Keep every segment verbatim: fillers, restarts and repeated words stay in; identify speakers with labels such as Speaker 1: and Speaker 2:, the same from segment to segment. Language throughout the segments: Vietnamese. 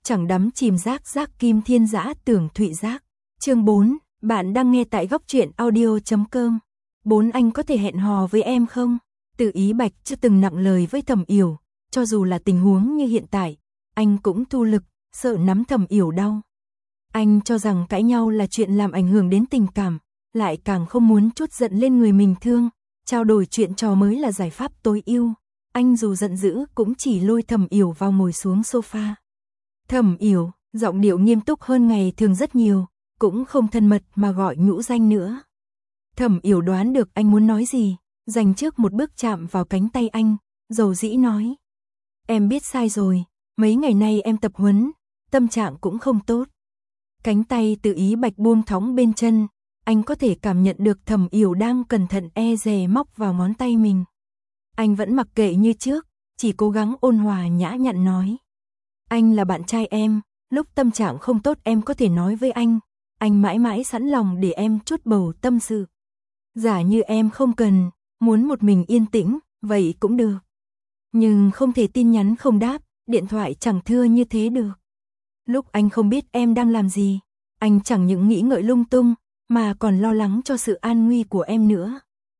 Speaker 1: chẳng đắm chìm giác giác kim thiên dã tưởng thụy giác. Chương bốn, bạn đang nghe tại góc truyện audio chấm com. Bốn anh có thể hẹn hò với em không? Từ Ý Bạch chưa từng nặng lời với Thẩm Yểu, cho dù là tình huống như hiện tại, anh cũng thu lực, sợ nắm Thẩm Yểu đau. Anh cho rằng cãi nhau là chuyện làm ảnh hưởng đến tình cảm, lại càng không muốn trút giận lên người mình thương, trao đổi chuyện trò mới là giải pháp tối ưu. Anh dù giận dữ cũng chỉ lôi Thẩm Yểu vào ngồi xuống sofa. Thẩm Yểu, giọng điệu nghiêm túc hơn ngày thường rất nhiều, cũng không thân mật mà gọi nhũ danh nữa. Thẩm Yểu đoán được anh muốn nói gì, dành trước một bước chạm vào cánh tay anh, dầu dĩ nói. Em biết sai rồi, mấy ngày nay em tập huấn, tâm trạng cũng không tốt. Cánh tay Từ Ý Bạch buông thõng bên chân, anh có thể cảm nhận được Thẩm Yểu đang cẩn thận e dè móc vào ngón tay mình. Anh vẫn mặc kệ như trước, chỉ cố gắng ôn hòa nhã nhặn nói. Anh là bạn trai em, lúc tâm trạng không tốt em có thể nói với anh, anh mãi mãi sẵn lòng để em trút bầu tâm sự. Giả như em không cần, muốn một mình yên tĩnh, vậy cũng được. Nhưng không thể tin nhắn không đáp, điện thoại chẳng thưa như thế được. Lúc anh không biết em đang làm gì, anh chẳng những nghĩ ngợi lung tung, mà còn lo lắng cho sự an nguy của em nữa.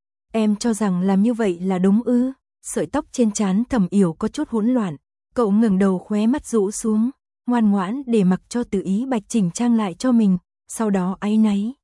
Speaker 1: Em cho rằng làm như vậy là đúng ư? Sợi tóc trên trán Thẩm Yểu có chút hỗn loạn, cậu ngẩng đầu khóe mắt rũ xuống, ngoan ngoãn để mặc cho Từ Ý Bạch chỉnh trang lại cho mình, sau đó áy náy.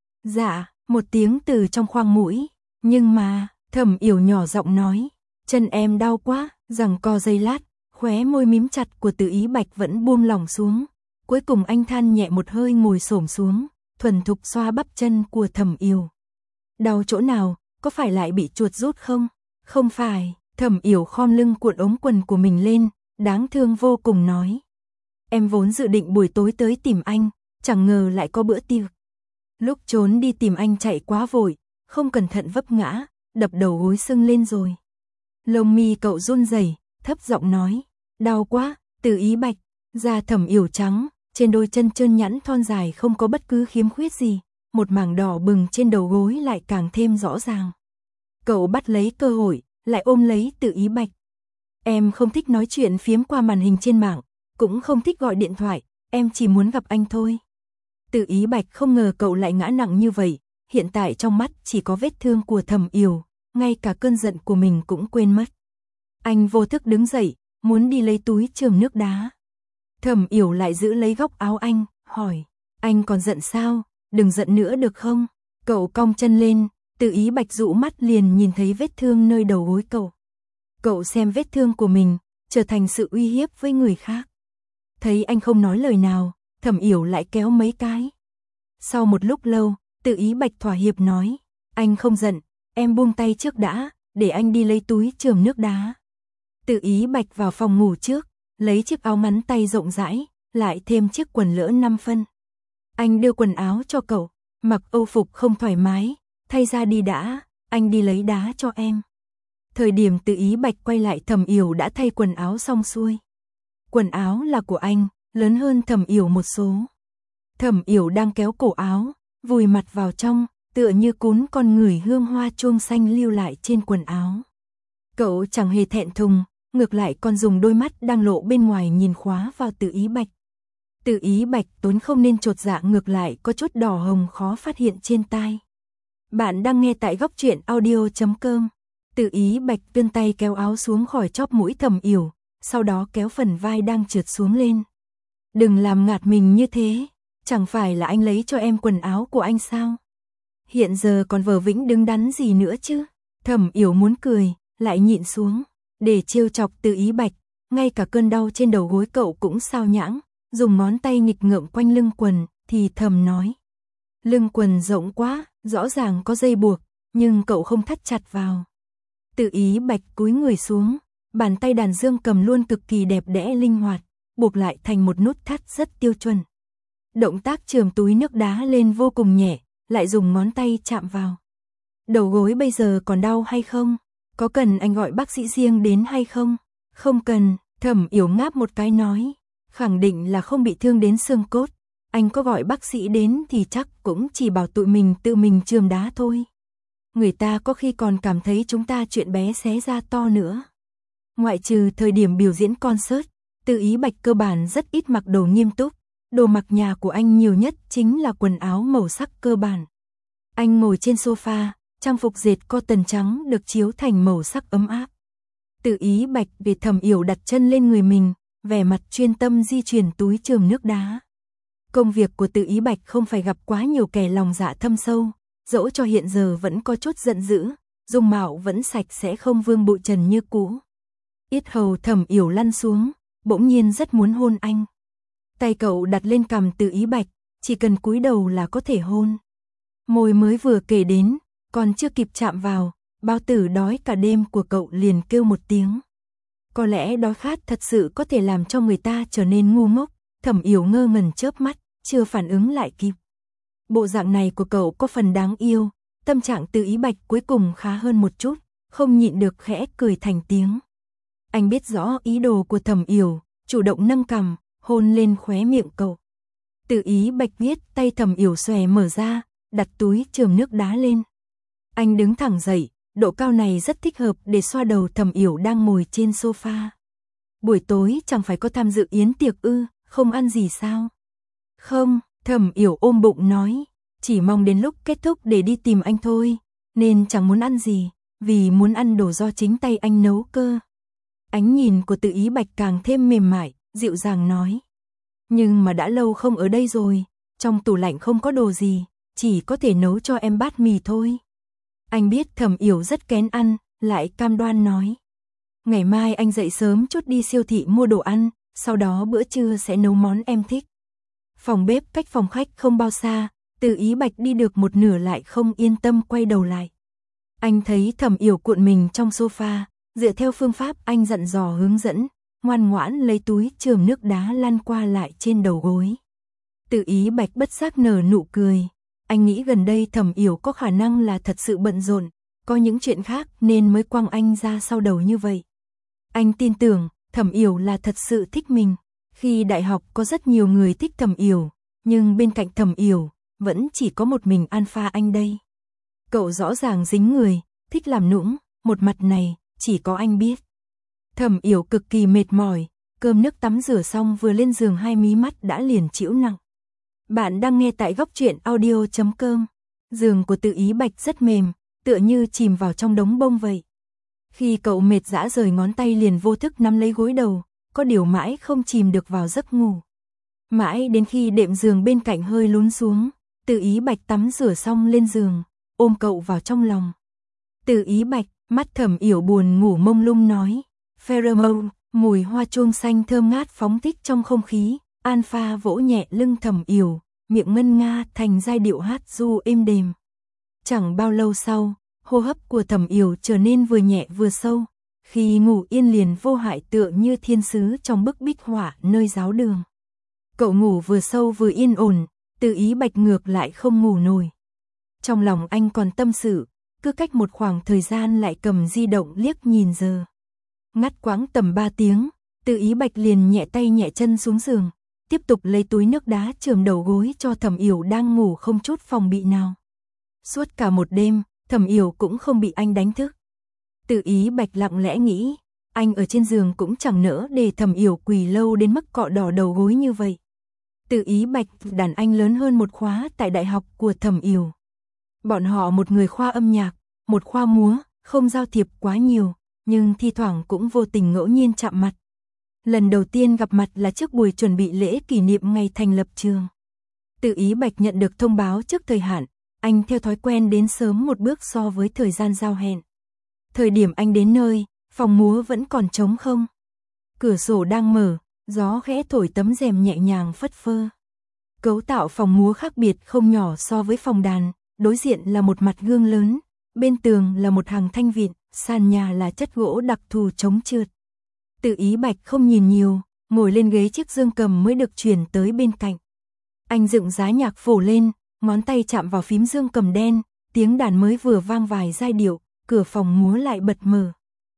Speaker 1: Dạ, một tiếng từ trong khoang mũi, nhưng mà, Thẩm Yểu nhỏ giọng nói, chân em đau quá, giằng co giây lát, khóe môi mím chặt của Từ Ý Bạch vẫn buông lỏng xuống, cuối cùng anh than nhẹ một hơi ngồi xổm xuống, thuần thục xoa bắp chân của Thẩm Yểu. Đau chỗ nào, có phải lại bị chuột rút không? Không phải, Thẩm Yểu khom lưng cuộn ống quần của mình lên, đáng thương vô cùng nói. Em vốn dự định buổi tối tới tìm anh, chẳng ngờ lại có bữa tiệc. Lúc trốn đi tìm anh chạy quá vội, không cẩn thận vấp ngã, đập đầu gối sưng lên rồi. Lông mi cậu run rẩy, thấp giọng nói, đau quá. Từ Ý Bạch, da Thẩm Yểu trắng, trên đôi chân trơn nhẵn thon dài không có bất cứ khiếm khuyết gì, một mảng đỏ bừng trên đầu gối lại càng thêm rõ ràng. Cậu bắt lấy cơ hội, lại ôm lấy Từ Ý Bạch. Em không thích nói chuyện phiếm qua màn hình trên mạng, cũng không thích gọi điện thoại, em chỉ muốn gặp anh thôi. Từ Ý Bạch không ngờ cậu lại ngã nặng như vậy, hiện tại trong mắt chỉ có vết thương của Thẩm Yểu, ngay cả cơn giận của mình cũng quên mất. Anh vô thức đứng dậy, muốn đi lấy túi chườm nước đá. Thẩm Yểu lại giữ lấy góc áo anh, hỏi, anh còn giận sao, đừng giận nữa được không? Cậu cong chân lên, Từ Ý Bạch dụ mắt liền nhìn thấy vết thương nơi đầu gối cậu. Cậu xem vết thương của mình, trở thành sự uy hiếp với người khác. Thấy anh không nói lời nào, Thẩm Yểu lại kéo mấy cái. Sau một lúc lâu, Từ Ý Bạch thỏa hiệp nói, anh không giận, em buông tay trước đã, để anh đi lấy túi chườm nước đá. Từ Ý Bạch vào phòng ngủ trước, lấy chiếc áo ngắn tay rộng rãi, lại thêm chiếc quần lỡ năm phân. Anh đưa quần áo cho cậu, mặc âu phục không thoải mái, thay ra đi đã, anh đi lấy đá cho em. Thời điểm Từ Ý Bạch quay lại Thẩm Yểu đã thay quần áo xong xuôi. Quần áo là của anh, lớn hơn Thẩm Yểu một số. Thẩm Yểu đang kéo cổ áo, vùi mặt vào trong, tựa như cún con ngửi hương hoa chuông xanh lưu lại trên quần áo. Cậu chẳng hề thẹn thùng, ngược lại còn dùng đôi mắt đang lộ bên ngoài nhìn khóa vào Từ Ý Bạch. Từ Ý Bạch tốn không nên chột dạ, ngược lại có chút đỏ hồng khó phát hiện trên tai. Bạn đang nghe tại góc truyện audio chấm com. Từ Ý Bạch vươn tay kéo áo xuống khỏi chóp mũi Thẩm Yểu, sau đó kéo phần vai đang trượt xuống lên. Đừng làm ngạt mình như thế, chẳng phải là anh lấy cho em quần áo của anh sao? Hiện giờ còn vờ vĩnh đứng đắn gì nữa chứ? Thẩm Yểu muốn cười, lại nhịn xuống, để trêu chọc Từ Ý Bạch, ngay cả cơn đau trên đầu gối cậu cũng sao nhãng, dùng ngón tay nghịch ngợm quanh lưng quần, thì thầm nói. Lưng quần rộng quá, rõ ràng có dây buộc, nhưng cậu không thắt chặt vào. Từ Ý Bạch cúi người xuống, bàn tay đàn dương cầm luôn cực kỳ đẹp đẽ linh hoạt, buộc lại thành một nút thắt rất tiêu chuẩn. Động tác chườm túi nước đá lên vô cùng nhẹ, lại dùng ngón tay chạm vào. Đầu gối bây giờ còn đau hay không? Có cần anh gọi bác sĩ riêng đến hay không? Không cần, Thẩm Yểu ngáp một cái nói, khẳng định là không bị thương đến xương cốt. Anh có gọi bác sĩ đến thì chắc cũng chỉ bảo tụi mình tự mình chườm đá thôi. Người ta có khi còn cảm thấy chúng ta chuyện bé xé ra to nữa. Ngoại trừ thời điểm biểu diễn concert, Từ Ý Bạch cơ bản rất ít mặc đồ nghiêm túc, đồ mặc nhà của anh nhiều nhất chính là quần áo màu sắc cơ bản. Anh ngồi trên sofa, trang phục dệt cotton trắng được chiếu thành màu sắc ấm áp. Từ Ý Bạch để Thẩm Yểu đặt chân lên người mình, vẻ mặt chuyên tâm di chuyển túi chườm nước đá. Công việc của Từ Ý Bạch không phải gặp quá nhiều kẻ lòng dạ thâm sâu, dẫu cho hiện giờ vẫn có chút giận dữ, dung mạo vẫn sạch sẽ không vương bụi trần như cũ. Yết hầu Thẩm Yểu lăn xuống, bỗng nhiên rất muốn hôn anh. Tay cậu đặt lên cằm Từ Ý Bạch, chỉ cần cúi đầu là có thể hôn. Môi mới vừa kể đến, còn chưa kịp chạm vào, bao tử đói cả đêm của cậu liền kêu một tiếng. Có lẽ đói khát thật sự có thể làm cho người ta trở nên ngu ngốc. Thẩm Yểu ngơ ngẩn chớp mắt, chưa phản ứng lại kịp. Bộ dạng này của cậu có phần đáng yêu, tâm trạng Từ Ý Bạch cuối cùng khá hơn một chút, không nhịn được khẽ cười thành tiếng. Anh biết rõ ý đồ của Thẩm Yểu, chủ động nâng cằm, hôn lên khóe miệng cậu. Từ Ý Bạch biết tay Thẩm Yểu xòe mở ra, đặt túi chườm nước đá lên. Anh đứng thẳng dậy, độ cao này rất thích hợp để xoa đầu Thẩm Yểu đang ngồi trên sofa. Buổi tối chẳng phải có tham dự yến tiệc ư, không ăn gì sao? Không, Thẩm Yểu ôm bụng nói, chỉ mong đến lúc kết thúc để đi tìm anh thôi, nên chẳng muốn ăn gì, vì muốn ăn đồ do chính tay anh nấu cơ. Ánh nhìn của Từ Ý Bạch càng thêm mềm mại, dịu dàng nói. Nhưng mà đã lâu không ở đây rồi, trong tủ lạnh không có đồ gì, chỉ có thể nấu cho em bát mì thôi. Anh biết Thẩm Yểu rất kén ăn, lại cam đoan nói. Ngày mai anh dậy sớm chút đi siêu thị mua đồ ăn, sau đó bữa trưa sẽ nấu món em thích. Phòng bếp cách phòng khách không bao xa, Từ Ý Bạch đi được một nửa lại không yên tâm quay đầu lại. Anh thấy Thẩm Yểu cuộn mình trong sofa, dựa theo phương pháp anh dặn dò hướng dẫn, ngoan ngoãn lấy túi chườm nước đá lăn qua lại trên đầu gối. Từ Ý Bạch bất giác nở nụ cười. Anh nghĩ gần đây Thẩm Yểu có khả năng là thật sự bận rộn, có những chuyện khác nên mới quăng anh ra sau đầu như vậy. Anh tin tưởng Thẩm Yểu là thật sự thích mình. Khi đại học có rất nhiều người thích Thẩm Yểu, nhưng bên cạnh Thẩm Yểu vẫn chỉ có một mình Alpha anh đây. Cậu rõ ràng dính người, thích làm nũng, một mặt này chỉ có anh biết. Thẩm Yểu cực kỳ mệt mỏi, cơm nước tắm rửa xong vừa lên giường hai mí mắt đã liền chĩu nặng. Bạn đang nghe tại góc truyện audio chấm com. Giường của Từ Ý Bạch rất mềm, tựa như chìm vào trong đống bông vậy. Khi cậu mệt dã rời ngón tay liền vô thức nắm lấy gối đầu, có điều mãi không chìm được vào giấc ngủ. Mãi đến khi đệm giường bên cạnh hơi lún xuống, Từ Ý Bạch tắm rửa xong lên giường, ôm cậu vào trong lòng. Từ Ý Bạch, mắt Thẩm Yểu buồn ngủ mông lung nói. Pheromone, mùi hoa chuông xanh thơm ngát phóng thích trong không khí. Alpha vỗ nhẹ lưng Thẩm Yểu, miệng ngân nga thành giai điệu hát ru êm đềm. Chẳng bao lâu sau, hô hấp của Thẩm Yểu trở nên vừa nhẹ vừa sâu. Khi ngủ yên liền vô hại tựa như thiên sứ trong bức bích họa nơi giáo đường. Cậu ngủ vừa sâu vừa yên ổn, Từ Ý Bạch ngược lại không ngủ nổi. Trong lòng anh còn tâm sự, cứ cách một khoảng thời gian lại cầm di động liếc nhìn giờ. Ngắt quãng tầm ba tiếng, Từ Ý Bạch liền nhẹ tay nhẹ chân xuống giường, tiếp tục lấy túi nước đá chườm đầu gối cho Thẩm Yểu đang ngủ không chút phòng bị nào. Suốt cả một đêm, Thẩm Yểu cũng không bị anh đánh thức. Từ Ý Bạch lặng lẽ nghĩ, anh ở trên giường cũng chẳng nỡ để Thẩm Yểu quỳ lâu đến mức cọ đỏ đầu gối như vậy. Từ Ý Bạch đàn anh lớn hơn một khóa tại đại học của Thẩm Yểu. Bọn họ một người khoa âm nhạc, một khoa múa, không giao thiệp quá nhiều, nhưng thi thoảng cũng vô tình ngẫu nhiên chạm mặt. Lần đầu tiên gặp mặt là trước buổi chuẩn bị lễ kỷ niệm ngày thành lập trường. Từ Ý Bạch nhận được thông báo trước thời hạn, anh theo thói quen đến sớm một bước so với thời gian giao hẹn. Thời điểm anh đến nơi, phòng múa vẫn còn trống không. Cửa sổ đang mở, gió khẽ thổi tấm rèm nhẹ nhàng phất phơ. Cấu tạo phòng múa khác biệt không nhỏ so với phòng đàn, đối diện là một mặt gương lớn, bên tường là một hàng thanh vịn, sàn nhà là chất gỗ đặc thù chống trượt. Từ Ý Bạch không nhìn nhiều, ngồi lên ghế chiếc dương cầm mới được chuyển tới bên cạnh. Anh dựng giá nhạc phổ lên, ngón tay chạm vào phím dương cầm đen, tiếng đàn mới vừa vang vài giai điệu, cửa phòng múa lại bật mở.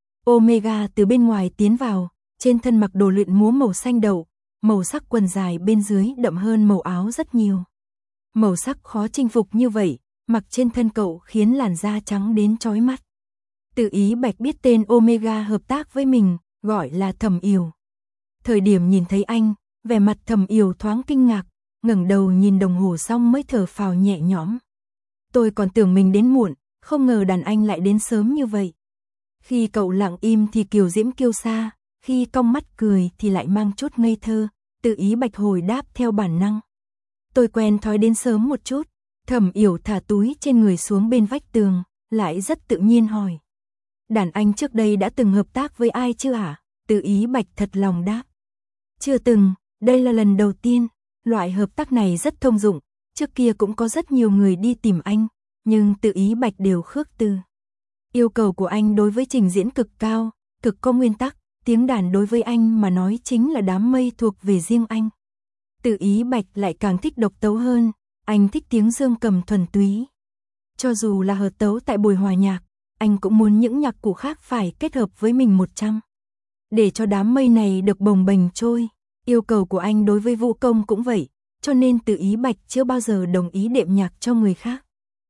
Speaker 1: Omega từ bên ngoài tiến vào, trên thân mặc đồ luyện múa màu xanh đậu, màu sắc quần dài bên dưới đậm hơn màu áo rất nhiều. Màu sắc khó chinh phục như vậy, mặc trên thân cậu khiến làn da trắng đến chói mắt. Từ Ý Bạch biết tên Omega hợp tác với mình, gọi là Thẩm Yểu. Thời điểm nhìn thấy anh, vẻ mặt Thẩm Yểu thoáng kinh ngạc, ngẩng đầu nhìn đồng hồ xong mới thở phào nhẹ nhõm. Tôi còn tưởng mình đến muộn, không ngờ đàn anh lại đến sớm như vậy. Khi cậu lặng im thì kiều diễm kiêu sa, khi cong mắt cười thì lại mang chút ngây thơ, Từ Ý Bạch hồi đáp theo bản năng. Tôi quen thói đến sớm một chút. Thẩm Yểu thả túi trên người xuống bên vách tường, lại rất tự nhiên hỏi. Đàn anh trước đây đã từng hợp tác với ai chưa hả? Từ Ý Bạch thật lòng đáp. Chưa từng, đây là lần đầu tiên. Loại hợp tác này rất thông dụng, trước kia cũng có rất nhiều người đi tìm anh, nhưng Từ Ý Bạch đều khước từ. Yêu cầu của anh đối với trình diễn cực cao, cực có nguyên tắc, tiếng đàn đối với anh mà nói chính là đám mây thuộc về riêng anh. Từ Ý Bạch lại càng thích độc tấu hơn, anh thích tiếng dương cầm thuần túy. Cho dù là hợp tấu tại buổi hòa nhạc, anh cũng muốn những nhạc cụ khác phải kết hợp với mình một trăm. Để cho đám mây này được bồng bềnh trôi, yêu cầu của anh đối với vũ công cũng vậy, cho nên Từ Ý Bạch chưa bao giờ đồng ý đệm nhạc cho người khác.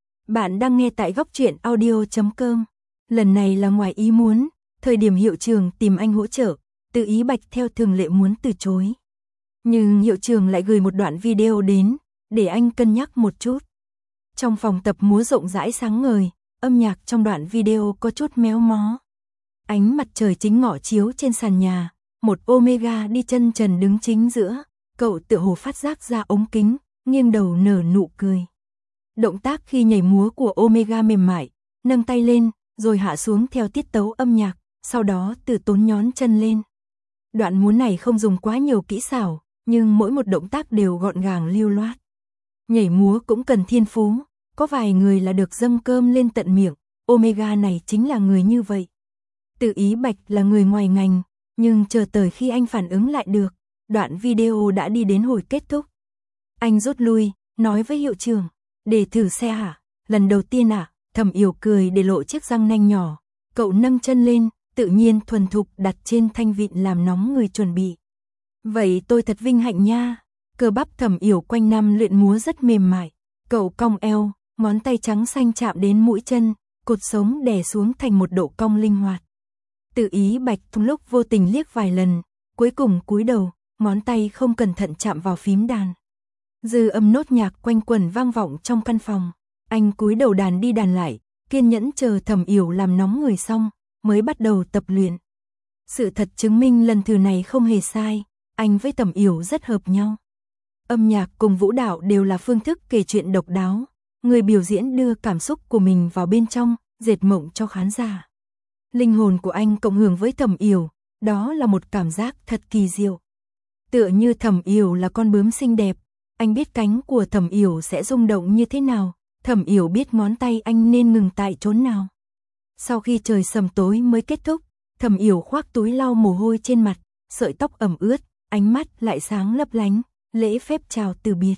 Speaker 1: Bạn đang nghe tại góc truyện audio chấm com. Lần này là ngoài ý muốn, thời điểm hiệu trưởng tìm anh hỗ trợ, Từ Ý Bạch theo thường lệ muốn từ chối. Nhưng hiệu trưởng lại gửi một đoạn video đến, để anh cân nhắc một chút. Trong phòng tập múa rộng rãi sáng ngời, âm nhạc trong đoạn video có chút méo mó. Ánh mặt trời chính ngọ chiếu trên sàn nhà, một Omega đi chân trần đứng chính giữa, cậu tựa hồ phát giác ra ống kính, nghiêng đầu nở nụ cười. Động tác khi nhảy múa của Omega mềm mại, nâng tay lên, rồi hạ xuống theo tiết tấu âm nhạc, sau đó từ tốn nhón chân lên. Đoạn múa này không dùng quá nhiều kỹ xảo, nhưng mỗi một động tác đều gọn gàng lưu loát. Nhảy múa cũng cần thiên phú, có vài người là được dâng cơm lên tận miệng, Omega này chính là người như vậy. Từ Ý Bạch là người ngoài ngành, nhưng chờ tới khi anh phản ứng lại được, đoạn video đã đi đến hồi kết thúc. Anh rút lui, nói với hiệu trưởng, để thử xe hả? Lần đầu tiên à? Thẩm Yểu cười để lộ chiếc răng nanh nhỏ, cậu nâng chân lên, tự nhiên thuần thục đặt trên thanh vịn làm nóng người chuẩn bị. Vậy tôi thật vinh hạnh nha. Cơ bắp Thẩm Yểu quanh năm luyện múa rất mềm mại, cậu cong eo, ngón tay trắng xanh chạm đến mũi chân, cột sống đè xuống thành một độ cong linh hoạt. Từ Ý Bạch trong lúc vô tình liếc vài lần, cuối cùng cúi đầu, ngón tay không cẩn thận chạm vào phím đàn. Dư âm nốt nhạc quanh quẩn vang vọng trong căn phòng, anh cúi đầu đàn đi đàn lại, kiên nhẫn chờ Thẩm Yểu làm nóng người xong, mới bắt đầu tập luyện. Sự thật chứng minh lần thử này không hề sai, anh với Thẩm Yểu rất hợp nhau. Âm nhạc cùng vũ đạo đều là phương thức kể chuyện độc đáo, người biểu diễn đưa cảm xúc của mình vào bên trong, dệt mộng cho khán giả. Linh hồn của anh cộng hưởng với Thẩm Yểu, đó là một cảm giác thật kỳ diệu. Tựa như Thẩm Yểu là con bướm xinh đẹp, anh biết cánh của Thẩm Yểu sẽ rung động như thế nào, Thẩm Yểu biết ngón tay anh nên ngừng tại chốn nào. Sau khi trời sầm tối mới kết thúc, Thẩm Yểu khoác túi lau mồ hôi trên mặt, sợi tóc ẩm ướt, ánh mắt lại sáng lấp lánh, lễ phép chào từ biệt.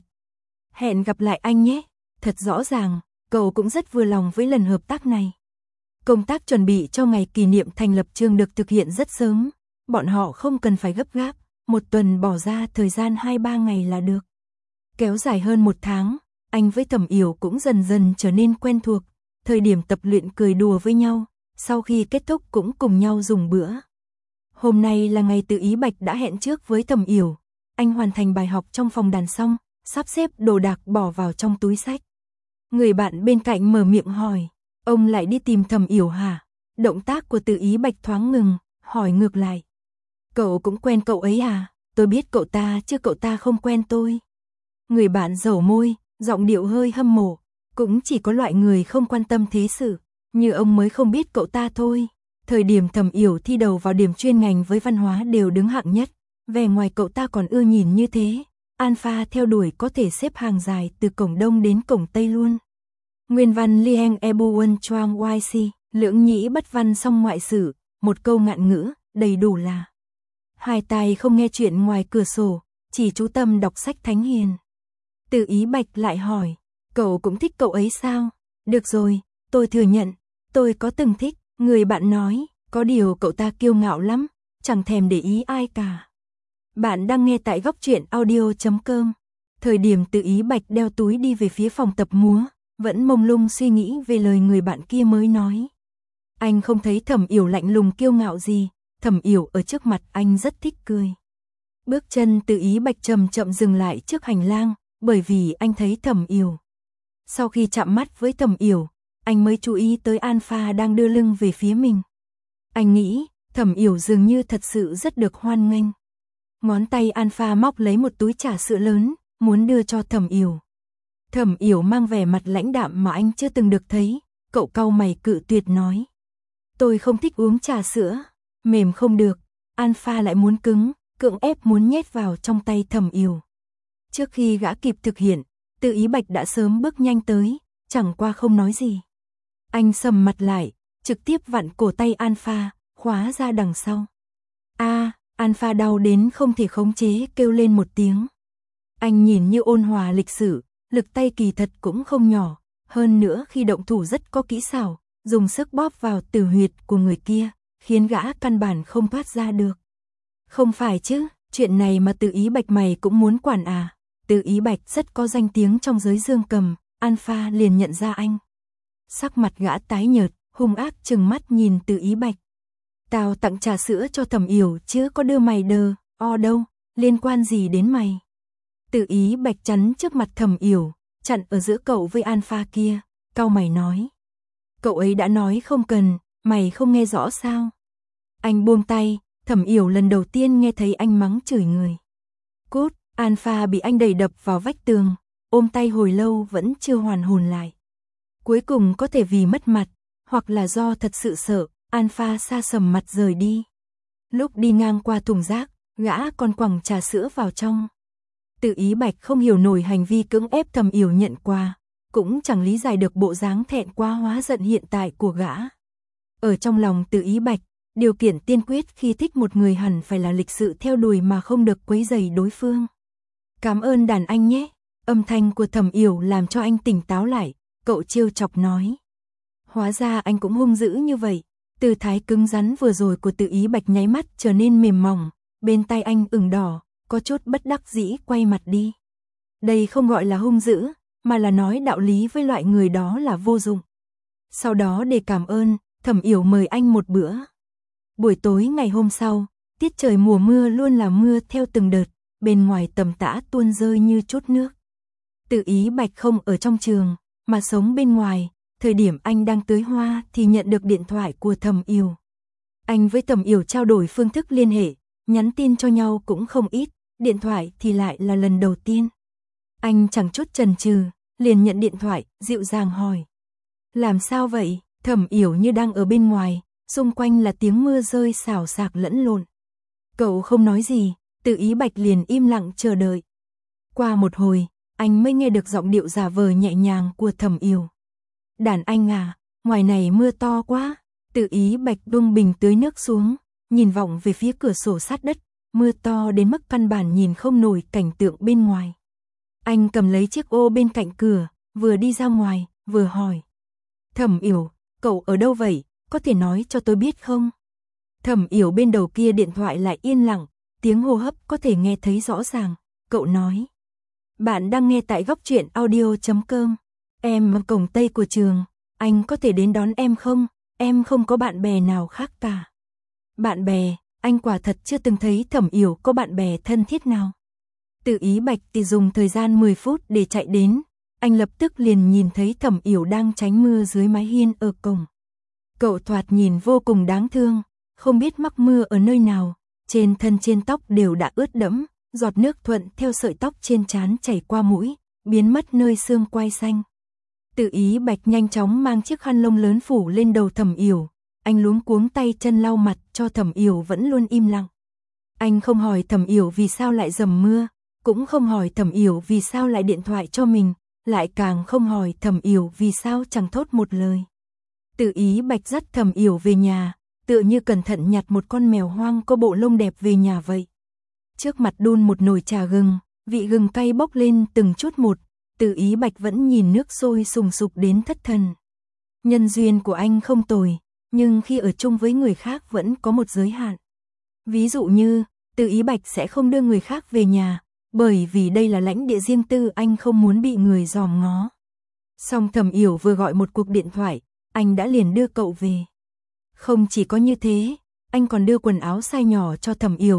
Speaker 1: Hẹn gặp lại anh nhé. Thật rõ ràng, cậu cũng rất vừa lòng với lần hợp tác này. Công tác chuẩn bị cho ngày kỷ niệm thành lập trường được thực hiện rất sớm, bọn họ không cần phải gấp gáp, một tuần bỏ ra thời gian hai ba ngày là được. Kéo dài hơn một tháng, anh với Thẩm Yểu cũng dần dần trở nên quen thuộc, thời điểm tập luyện cười đùa với nhau, sau khi kết thúc cũng cùng nhau dùng bữa. Hôm nay là ngày Từ Ý Bạch đã hẹn trước với Thẩm Yểu, anh hoàn thành bài học trong phòng đàn xong, sắp xếp đồ đạc bỏ vào trong túi xách. Người bạn bên cạnh mở miệng hỏi, ông lại đi tìm Thẩm Yểu hả? Động tác của Từ Ý Bạch thoáng ngừng, hỏi ngược lại. Cậu cũng quen cậu ấy à? Tôi biết cậu ta chứ cậu ta không quen tôi. Người bạn dẩu môi, giọng điệu hơi hâm mộ, cũng chỉ có loại người không quan tâm thế sự, như ông mới không biết cậu ta thôi. Thời điểm Thẩm Yểu thi đầu vào điểm chuyên ngành với văn hóa đều đứng hạng nhất, vẻ ngoài cậu ta còn ưa nhìn như thế, Alpha theo đuổi có thể xếp hàng dài từ cổng Đông đến cổng Tây luôn. Nguyên văn Liang Ebu Wen Chuang Y C, lưỡng nhĩ bất văn song ngoại sử, một câu ngạn ngữ, đầy đủ là. Hai tai không nghe chuyện ngoài cửa sổ, chỉ chú tâm đọc sách thánh hiền. Từ Ý Bạch lại hỏi, cậu cũng thích cậu ấy sao? Được rồi, tôi thừa nhận, tôi có từng thích, người bạn nói, có điều cậu ta kiêu ngạo lắm, chẳng thèm để ý ai cả. Bạn đang nghe tại góc truyện audio chấm com. Thời điểm Từ Ý Bạch đeo túi đi về phía phòng tập múa, vẫn mông lung suy nghĩ về lời người bạn kia mới nói. Anh không thấy Thẩm Yểu lạnh lùng kiêu ngạo gì, Thẩm Yểu ở trước mặt anh rất thích cười. Bước chân Từ Ý Bạch chậm chậm dừng lại trước hành lang, bởi vì anh thấy Thẩm Yểu. Sau khi chạm mắt với Thẩm Yểu, anh mới chú ý tới Alpha đang đưa lưng về phía mình. Anh nghĩ, Thẩm Yểu dường như thật sự rất được hoan nghênh. Ngón tay Alpha móc lấy một túi trà sữa lớn, muốn đưa cho Thẩm Yểu. Thẩm Yểu mang vẻ mặt lãnh đạm mà anh chưa từng được thấy, cậu cau mày cự tuyệt nói. Tôi không thích uống trà sữa, mềm không được, Alpha lại muốn cứng, cưỡng ép muốn nhét vào trong tay Thẩm Yểu. Trước khi gã kịp thực hiện, Từ Ý Bạch đã sớm bước nhanh tới, chẳng qua không nói gì. Anh sầm mặt lại, trực tiếp vặn cổ tay Alpha, khóa ra đằng sau. A, à, Alpha đau đến không thể khống chế kêu lên một tiếng. Anh nhìn như ôn hòa lịch sự, lực tay kỳ thật cũng không nhỏ, hơn nữa khi động thủ rất có kỹ xảo, dùng sức bóp vào tử huyệt của người kia, khiến gã căn bản không thoát ra được. Không phải chứ, chuyện này mà Từ Ý Bạch mày cũng muốn quản à? Từ Ý Bạch rất có danh tiếng trong giới dương cầm, Alpha liền nhận ra anh. Sắc mặt gã tái nhợt, hung ác trừng mắt nhìn Từ Ý Bạch. Tao tặng trà sữa cho Thẩm Yểu chứ có đưa mày đờ, o đâu, liên quan gì đến mày? Từ Ý Bạch chắn trước mặt Thẩm Yểu, chặn ở giữa cậu với Alpha kia, cau mày nói. Cậu ấy đã nói không cần, mày không nghe rõ sao? Anh buông tay, Thẩm Yểu lần đầu tiên nghe thấy anh mắng chửi người. Cút, Alpha bị anh đẩy đập vào vách tường, ôm tay hồi lâu vẫn chưa hoàn hồn lại. Cuối cùng có thể vì mất mặt, hoặc là do thật sự sợ, Alpha xa sầm mặt rời đi. Lúc đi ngang qua thùng rác, gã còn quẳng trà sữa vào trong. Từ Ý Bạch không hiểu nổi hành vi cưỡng ép Thẩm Yểu nhận quà, cũng chẳng lý giải được bộ dáng thẹn quá hóa giận hiện tại của gã. Ở trong lòng Từ Ý Bạch, điều kiện tiên quyết khi thích một người hẳn phải là lịch sự theo đuổi mà không được quấy rầy đối phương. Cảm ơn đàn anh nhé, âm thanh của Thẩm Yểu làm cho anh tỉnh táo lại, cậu trêu chọc nói. Hóa ra anh cũng hung dữ như vậy, tư thái cứng rắn vừa rồi của Từ Ý Bạch nháy mắt trở nên mềm mỏng, bên tai anh ửng đỏ, có chút bất đắc dĩ quay mặt đi. Đây không gọi là hung dữ, mà là nói đạo lý với loại người đó là vô dụng. Sau đó để cảm ơn, Thẩm Yểu mời anh một bữa. Buổi tối ngày hôm sau, tiết trời mùa mưa luôn là mưa theo từng đợt, bên ngoài tầm tã tuôn rơi như chút nước. Từ Ý Bạch không ở trong trường, mà sống bên ngoài, thời điểm anh đang tưới hoa thì nhận được điện thoại của Thẩm Yểu. Anh với Thẩm Yểu trao đổi phương thức liên hệ, nhắn tin cho nhau cũng không ít, điện thoại thì lại là lần đầu tiên. Anh chẳng chút chần chừ, liền nhận điện thoại, dịu dàng hỏi. Làm sao vậy? Thẩm Yểu như đang ở bên ngoài, xung quanh là tiếng mưa rơi xào xạc lẫn lộn. Cậu không nói gì, Từ Ý Bạch liền im lặng chờ đợi. Qua một hồi, anh mới nghe được giọng điệu giả vờ nhẹ nhàng của Thẩm Yểu. Đàn anh à, ngoài này mưa to quá. Từ Ý Bạch buông bình tưới nước xuống, nhìn vọng về phía cửa sổ sát đất, mưa to đến mức căn bản nhìn không nổi cảnh tượng bên ngoài. Anh cầm lấy chiếc ô bên cạnh cửa, vừa đi ra ngoài, vừa hỏi. Thẩm Yểu, cậu ở đâu vậy, có thể nói cho tôi biết không? Thẩm Yểu bên đầu kia điện thoại lại yên lặng, tiếng hô hấp có thể nghe thấy rõ ràng, cậu nói. Bạn đang nghe tại góc truyện audio chấm com. Em ở cổng Tây của trường, anh có thể đến đón em không? Em không có bạn bè nào khác cả. Bạn bè, anh quả thật chưa từng thấy Thẩm Yểu có bạn bè thân thiết nào. Từ Ý Bạch thì dùng thời gian mười phút để chạy đến, anh lập tức liền nhìn thấy Thẩm Yểu đang tránh mưa dưới mái hiên ở cổng. Cậu thoạt nhìn vô cùng đáng thương, không biết mắc mưa ở nơi nào, trên thân trên tóc đều đã ướt đẫm, giọt nước thuận theo sợi tóc trên trán chảy qua mũi, biến mất nơi xương quai xanh. Từ Ý Bạch nhanh chóng mang chiếc khăn lông lớn phủ lên đầu Thẩm Yểu, anh luống cuống tay chân lau mặt cho Thẩm Yểu vẫn luôn im lặng. Anh không hỏi Thẩm Yểu vì sao lại dầm mưa, cũng không hỏi Thẩm Yểu vì sao lại điện thoại cho mình, lại càng không hỏi Thẩm Yểu vì sao chẳng thốt một lời. Từ Ý Bạch dắt Thẩm Yểu về nhà, tựa như cẩn thận nhặt một con mèo hoang có bộ lông đẹp về nhà vậy. Trước mặt đun một nồi trà gừng, vị gừng cay bốc lên từng chút một, Từ Ý Bạch vẫn nhìn nước sôi sùng sục đến thất thần. Nhân duyên của anh không tồi, nhưng khi ở chung với người khác vẫn có một giới hạn. Ví dụ như, Từ Ý Bạch sẽ không đưa người khác về nhà, bởi vì đây là lãnh địa riêng tư, anh không muốn bị người dòm ngó. Song Thẩm Yểu vừa gọi một cuộc điện thoại, anh đã liền đưa cậu về. Không chỉ có như thế, anh còn đưa quần áo size nhỏ cho Thẩm Yểu,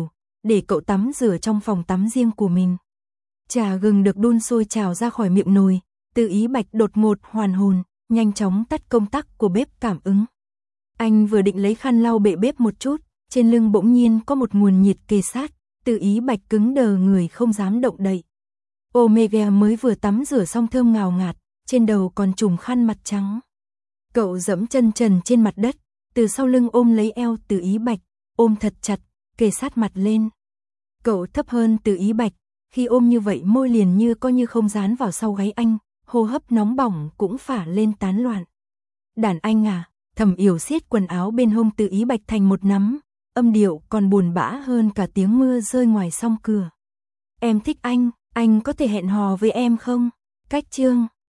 Speaker 1: để cậu tắm rửa trong phòng tắm riêng của mình. Trà gừng được đun sôi trào ra khỏi miệng nồi, Từ Ý Bạch đột ngột hoàn hồn, nhanh chóng tắt công tắc của bếp cảm ứng. Anh vừa định lấy khăn lau bệ bếp một chút, trên lưng bỗng nhiên có một nguồn nhiệt kề sát, Từ Ý Bạch cứng đờ người không dám động đậy. Omega mới vừa tắm rửa xong thơm ngào ngạt, trên đầu còn trùm khăn mặt trắng. Cậu dẫm chân trần trên mặt đất, từ sau lưng ôm lấy eo Từ Ý Bạch, ôm thật chặt, kề sát mặt lên. Cậu thấp hơn Từ Ý Bạch, khi ôm như vậy môi liền như coi như không dán vào sau gáy anh, hô hấp nóng bỏng cũng phả lên tán loạn. Đàn anh à, Thẩm Yểu siết quần áo bên hông Từ Ý Bạch thành một nắm, âm điệu còn buồn bã hơn cả tiếng mưa rơi ngoài song cửa. Em thích anh, anh có thể hẹn hò với em không? Cách chương